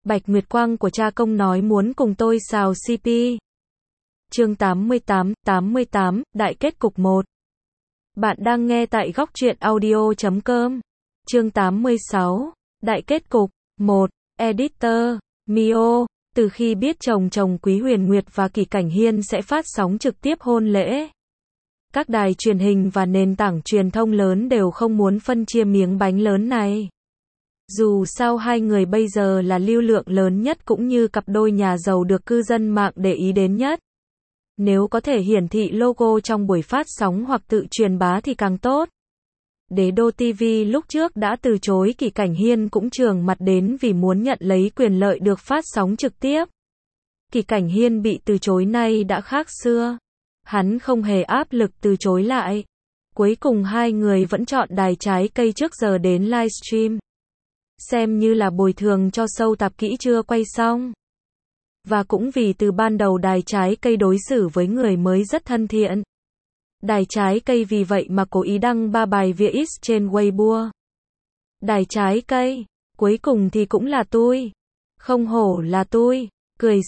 Bạch Nguyệt Quang của cha công nói muốn cùng tôi xào CP. Chương 88, Đại kết cục 1. Bạn đang nghe tại góc truyện audio.com. Chương 86, Đại kết cục 1. Editor, Mio. Từ khi biết chồng Quý Huyền Nguyệt và Kỷ Cảnh Hiên sẽ phát sóng trực tiếp hôn lễ, các đài truyền hình và nền tảng truyền thông lớn đều không muốn phân chia miếng bánh lớn này. Dù sao hai người bây giờ là lưu lượng lớn nhất cũng như cặp đôi nhà giàu được cư dân mạng để ý đến nhất. Nếu có thể hiển thị logo trong buổi phát sóng hoặc tự truyền bá thì càng tốt. Đế đô TV lúc trước đã từ chối, Kỷ Cảnh Hiên cũng trường mặt đến vì muốn nhận lấy quyền lợi được phát sóng trực tiếp. Kỷ Cảnh Hiên bị từ chối nay đã khác xưa. Hắn không hề áp lực từ chối lại. Cuối cùng hai người vẫn chọn đài trái cây trước giờ đến livestream. Xem như là bồi thường cho show tạp kỹ chưa quay xong. Và cũng vì từ ban đầu đài trái cây đối xử với người mới rất thân thiện. Đài trái cây vì vậy mà cố ý đăng 3 bài viết trên Weibo. Đài trái cây, cuối cùng thì cũng là tôi. Không hổ là tôi, cười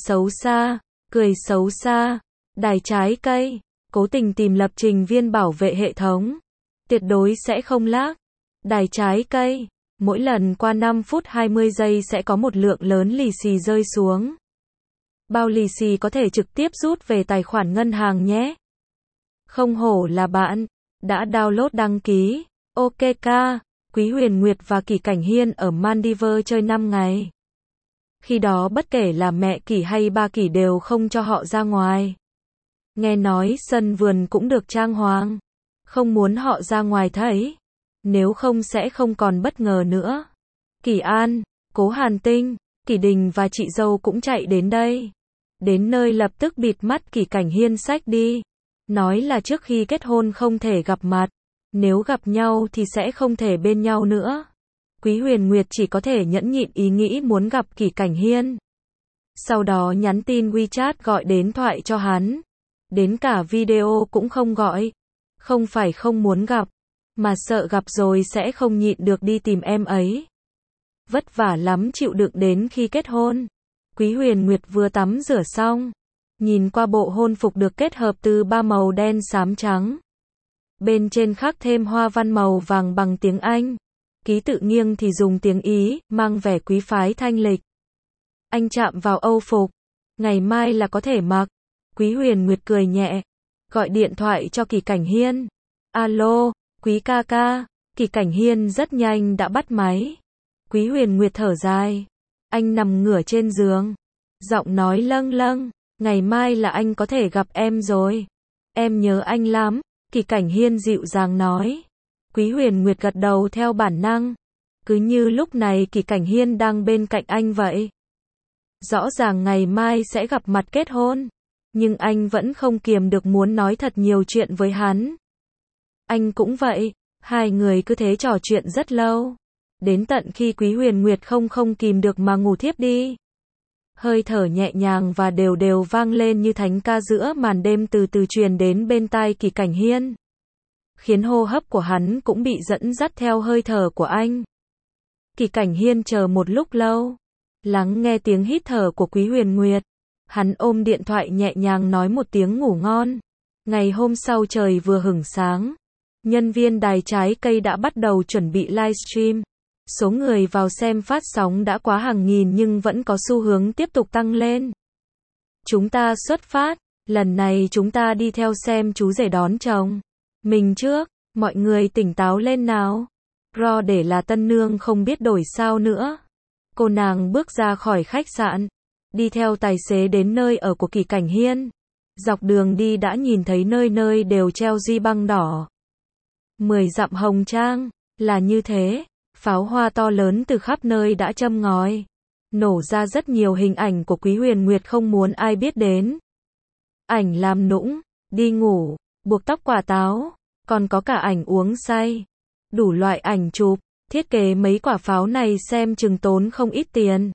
xấu xa. Đài trái cây, cố tình tìm lập trình viên bảo vệ hệ thống. Tuyệt đối sẽ không lag. Đài trái cây, mỗi lần qua 5 phút 20 giây sẽ có một lượng lớn lì xì rơi xuống. Bao lì xì có thể trực tiếp rút về tài khoản ngân hàng nhé. Không hổ là bạn, đã download đăng ký. Ok ca, Quý Huyền Nguyệt và Kỷ Cảnh Hiên ở Maldives chơi 5 ngày. Khi đó bất kể là mẹ Kỷ hay ba Kỷ đều không cho họ ra ngoài. Nghe nói sân vườn cũng được trang hoàng. Không muốn họ ra ngoài thấy. Nếu không sẽ không còn bất ngờ nữa. Kỷ An, Cố Hàn Tinh, Kỷ Đình và chị dâu cũng chạy đến đây. Đến nơi lập tức bịt mắt Kỷ Cảnh Hiên xách đi. Nói là trước khi kết hôn không thể gặp mặt. Nếu gặp nhau thì sẽ không thể bên nhau nữa. Quý Huyền Nguyệt chỉ có thể nhẫn nhịn ý nghĩ muốn gặp Kỷ Cảnh Hiên. Sau đó nhắn tin WeChat gọi đến thoại cho hắn. Đến cả video cũng không gọi. Không phải không muốn gặp, mà sợ gặp rồi sẽ không nhịn được đi tìm em ấy. Vất vả lắm chịu đựng đến khi kết hôn. Quý Huyền Nguyệt vừa tắm rửa xong. Nhìn qua bộ hôn phục được kết hợp từ 3 màu đen xám trắng. Bên trên khắc thêm hoa văn màu vàng bằng tiếng Anh. Ký tự nghiêng thì dùng tiếng Ý, mang vẻ quý phái thanh lịch. Anh chạm vào âu phục. Ngày mai là có thể mặc. Quý Huyền Nguyệt cười nhẹ. Gọi điện thoại cho Kỷ Cảnh Hiên. Alo, Quý ca ca. Kỷ Cảnh Hiên rất nhanh đã bắt máy. Quý Huyền Nguyệt thở dài. Anh nằm ngửa trên giường. Giọng nói lâng lâng. Ngày mai là anh có thể gặp em rồi. Em nhớ anh lắm. Kỷ Cảnh Hiên dịu dàng nói. Quý Huyền Nguyệt gật đầu theo bản năng. Cứ như lúc này Kỷ Cảnh Hiên đang bên cạnh anh vậy. Rõ ràng ngày mai sẽ gặp mặt kết hôn. Nhưng anh vẫn không kiềm được muốn nói thật nhiều chuyện với hắn. Anh cũng vậy. Hai người cứ thế trò chuyện rất lâu. Đến tận khi Quý Huyền Nguyệt không kìm được mà ngủ thiếp đi. Hơi thở nhẹ nhàng và đều đều vang lên như thánh ca giữa màn đêm từ từ truyền đến bên tai Kỷ Cảnh Hiên. Khiến hô hấp của hắn cũng bị dẫn dắt theo hơi thở của anh. Kỷ Cảnh Hiên chờ một lúc lâu. Lắng nghe tiếng hít thở của Quý Huyền Nguyệt. Hắn ôm điện thoại nhẹ nhàng nói một tiếng ngủ ngon. Ngày hôm sau trời vừa hửng sáng. Nhân viên đài trái cây đã bắt đầu chuẩn bị livestream. Số người vào xem phát sóng đã quá hàng nghìn nhưng vẫn có xu hướng tiếp tục tăng lên. Chúng ta xuất phát. Lần này chúng ta đi theo xem chú rể đón chồng. Mình trước. Mọi người tỉnh táo lên nào. Ro để là tân nương không biết đổi sao nữa. Cô nàng bước ra khỏi khách sạn. Đi theo tài xế đến nơi ở của Kỷ Cảnh Hiên. Dọc đường đi đã nhìn thấy nơi nơi đều treo duy băng đỏ. 10 dặm hồng trang. Là như thế. Pháo hoa to lớn từ khắp nơi đã châm ngòi. Nổ ra rất nhiều hình ảnh của Quý Huyền Nguyệt không muốn ai biết đến. Ảnh làm nũng, đi ngủ, buộc tóc quả táo. Còn có cả ảnh uống say. Đủ loại ảnh chụp. Thiết kế mấy quả pháo này xem chừng tốn không ít tiền.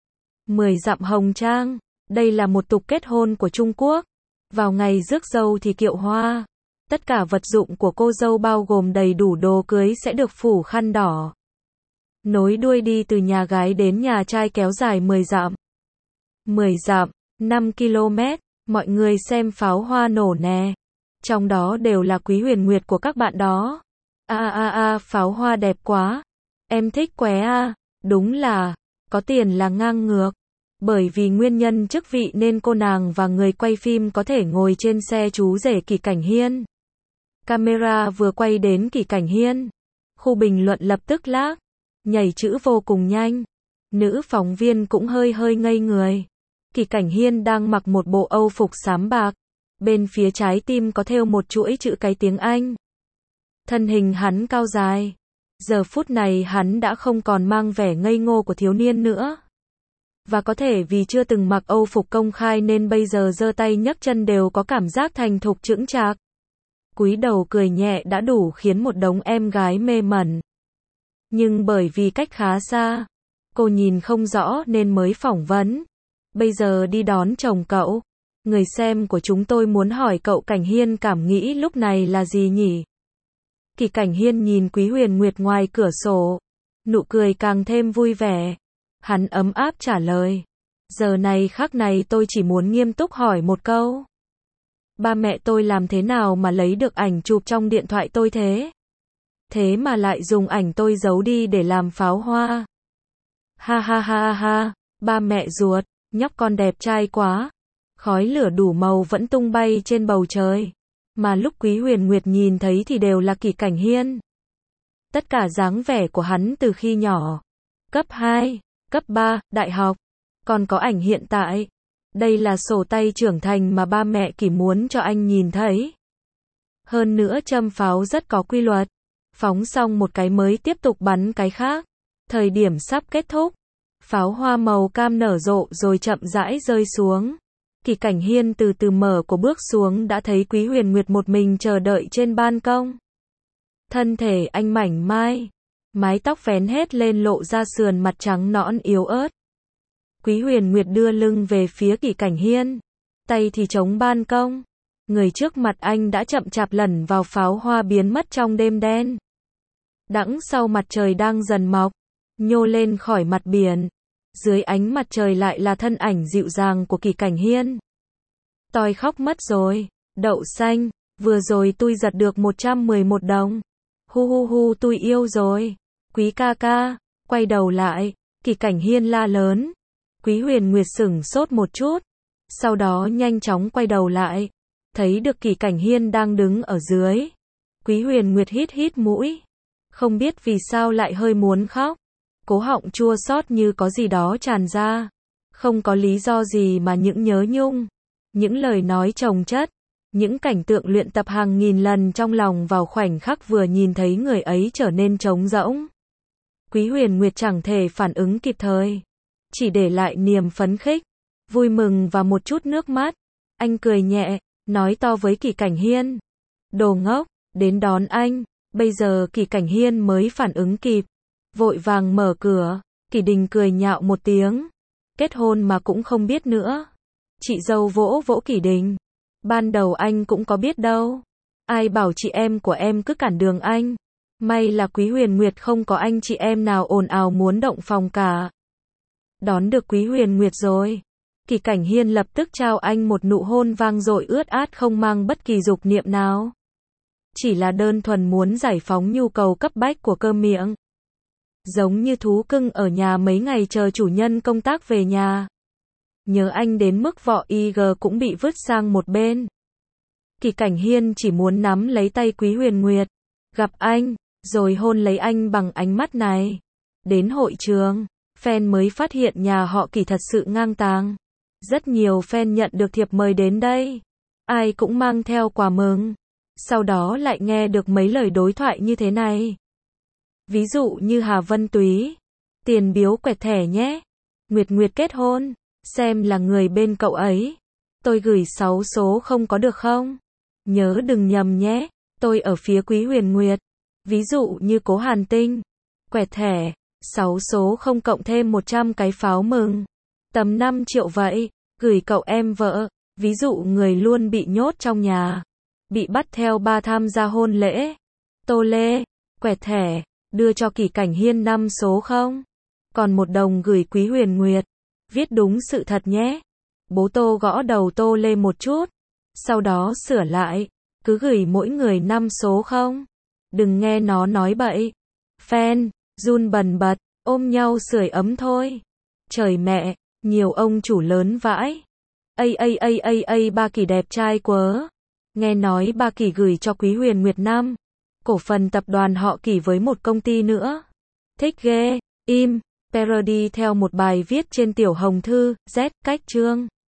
10 dặm hồng trang. Đây là một tục kết hôn của Trung Quốc. Vào ngày rước dâu thì kiệu hoa. Tất cả vật dụng của cô dâu bao gồm đầy đủ đồ cưới sẽ được phủ khăn đỏ. Nối đuôi đi từ nhà gái đến nhà trai kéo dài 10 dặm. 10 dặm, 5 km, mọi người xem pháo hoa nổ nè. Trong đó đều là Quý Huyền Nguyệt của các bạn đó. Pháo hoa đẹp quá. Em thích quá à. Đúng là, có tiền là ngang ngược. Bởi vì nguyên nhân chức vị nên cô nàng và người quay phim có thể ngồi trên xe chú rể Kỷ Cảnh Hiên. Camera vừa quay đến Kỷ Cảnh Hiên. Khu bình luận lập tức lag, nhảy chữ vô cùng nhanh. Nữ phóng viên cũng hơi ngây người. Kỷ Cảnh Hiên đang mặc một bộ Âu phục xám bạc. Bên phía trái tim có thêu một chuỗi chữ cái tiếng Anh. Thân hình hắn cao dài. Giờ phút này hắn đã không còn mang vẻ ngây ngô của thiếu niên nữa. Và có thể vì chưa từng mặc Âu phục công khai nên bây giờ giơ tay nhấc chân đều có cảm giác thành thục chững chạc. Cúi đầu cười nhẹ đã đủ khiến một đống em gái mê mẩn. Nhưng bởi vì cách khá xa, cô nhìn không rõ nên mới phỏng vấn. Bây giờ đi đón chồng cậu. Người xem của chúng tôi muốn hỏi cậu Cảnh Hiên cảm nghĩ lúc này là gì nhỉ? Kỷ Cảnh Hiên nhìn Quý Huyền Nguyệt ngoài cửa sổ. Nụ cười càng thêm vui vẻ. Hắn ấm áp trả lời. Giờ này khắc này tôi chỉ muốn nghiêm túc hỏi một câu. Ba mẹ tôi làm thế nào mà lấy được ảnh chụp trong điện thoại tôi thế? Thế mà lại dùng ảnh tôi giấu đi để làm pháo hoa. Ha, ba mẹ ruột, nhóc con đẹp trai quá. Khói lửa đủ màu vẫn tung bay trên bầu trời. Mà lúc Quý Huyền Nguyệt nhìn thấy thì đều là Kỷ Cảnh Hiên. Tất cả dáng vẻ của hắn từ khi nhỏ. Cấp 2, cấp 3, đại học. Còn có ảnh hiện tại. Đây là sổ tay trưởng thành mà ba mẹ Kỷ muốn cho anh nhìn thấy. Hơn nữa châm pháo rất có quy luật. Phóng xong một cái mới tiếp tục bắn cái khác. Thời điểm sắp kết thúc. Pháo hoa màu cam nở rộ rồi chậm rãi rơi xuống. Kỷ Cảnh Hiên từ từ mở của bước xuống đã thấy Quý Huyền Nguyệt một mình chờ đợi trên ban công. Thân thể anh mảnh mai. Mái tóc vén hết lên lộ ra sườn mặt trắng nõn yếu ớt. Quý Huyền Nguyệt đưa lưng về phía Kỷ Cảnh Hiên. Tay thì chống ban công. Người trước mặt anh đã chậm chạp lẩn vào pháo hoa biến mất trong đêm đen. Đằng sau mặt trời đang dần mọc. Nhô lên khỏi mặt biển. Dưới ánh mặt trời lại là thân ảnh dịu dàng của Kỷ Cảnh Hiên. Tôi khóc mất rồi. Đậu xanh. Vừa rồi tôi giật được 111 đồng. Hu tôi yêu rồi. Quý ca ca. Quay đầu lại. Kỷ Cảnh Hiên la lớn. Quý Huyền Nguyệt sửng sốt một chút. Sau đó nhanh chóng quay đầu lại. Thấy được Kỷ Cảnh Hiên đang đứng ở dưới. Quý Huyền Nguyệt hít mũi. Không biết vì sao lại hơi muốn khóc. Cố họng chua xót như có gì đó tràn ra. Không có lý do gì mà những nhớ nhung. Những lời nói chồng chất. Những cảnh tượng luyện tập hàng nghìn lần trong lòng vào khoảnh khắc vừa nhìn thấy người ấy trở nên trống rỗng. Quý Huyền Nguyệt chẳng thể phản ứng kịp thời. Chỉ để lại niềm phấn khích, vui mừng và một chút nước mắt. Anh cười nhẹ, nói to với Kỷ Cảnh Hiên. Đồ ngốc, đến đón anh. Bây giờ Kỷ Cảnh Hiên mới phản ứng kịp. Vội vàng mở cửa. Kỷ Đình cười nhạo một tiếng. Kết hôn mà cũng không biết nữa. Chị dâu vỗ vỗ Kỷ Đình. Ban đầu anh cũng có biết đâu. Ai bảo chị em của em cứ cản đường anh. May là Quý Huyền Nguyệt không có anh chị em nào ồn ào muốn động phòng cả. Đón được Quý Huyền Nguyệt rồi. Kỷ Cảnh Hiên lập tức trao anh một nụ hôn vang dội ướt át không mang bất kỳ dục niệm nào. Chỉ là đơn thuần muốn giải phóng nhu cầu cấp bách của cơm miệng. Giống như thú cưng ở nhà mấy ngày chờ chủ nhân công tác về nhà. Nhớ anh đến mức vỏ IG cũng bị vứt sang một bên. Kỷ Cảnh Hiên chỉ muốn nắm lấy tay Quý Huyền Nguyệt. Gặp anh, rồi hôn lấy anh bằng ánh mắt này. Đến hội trường, fan mới phát hiện nhà họ Kỷ thật sự ngang tàng. Rất nhiều fan nhận được thiệp mời đến đây. Ai cũng mang theo quà mừng. Sau đó lại nghe được mấy lời đối thoại như thế này. Ví dụ như Hà Vân Túy. Tiền biếu quẹt thẻ nhé. Nguyệt Nguyệt kết hôn. Xem là người bên cậu ấy. Tôi gửi 6 số không có được không? Nhớ đừng nhầm nhé. Tôi ở phía Quý Huyền Nguyệt. Ví dụ như Cố Hàn Tinh. Quẹt thẻ. 6 số không cộng thêm 100 cái pháo mừng. Tầm 5 triệu vậy. Gửi cậu em vợ. Ví dụ người luôn bị nhốt trong nhà. Bị bắt theo ba tham gia hôn lễ. Tô Lê. Quẹt thẻ. Đưa cho Kỷ Cảnh Hiên 5 số không? Còn 1 đồng gửi Quý Huyền Nguyệt. Viết đúng sự thật nhé. Bố Tô gõ đầu Tô Lê một chút. Sau đó sửa lại. Cứ gửi mỗi người 5 số không? Đừng nghe nó nói bậy. Fan, run bần bật, ôm nhau sưởi ấm thôi. Trời mẹ, nhiều ông chủ lớn vãi. Ba Kỷ đẹp trai quá. Nghe nói ba Kỷ gửi cho Quý Huyền Nguyệt 5 cổ phần tập đoàn họ Kỷ với một công ty nữa. Thích ghê, im, parody theo một bài viết trên Tiểu Hồng Thư, Z, cách chương.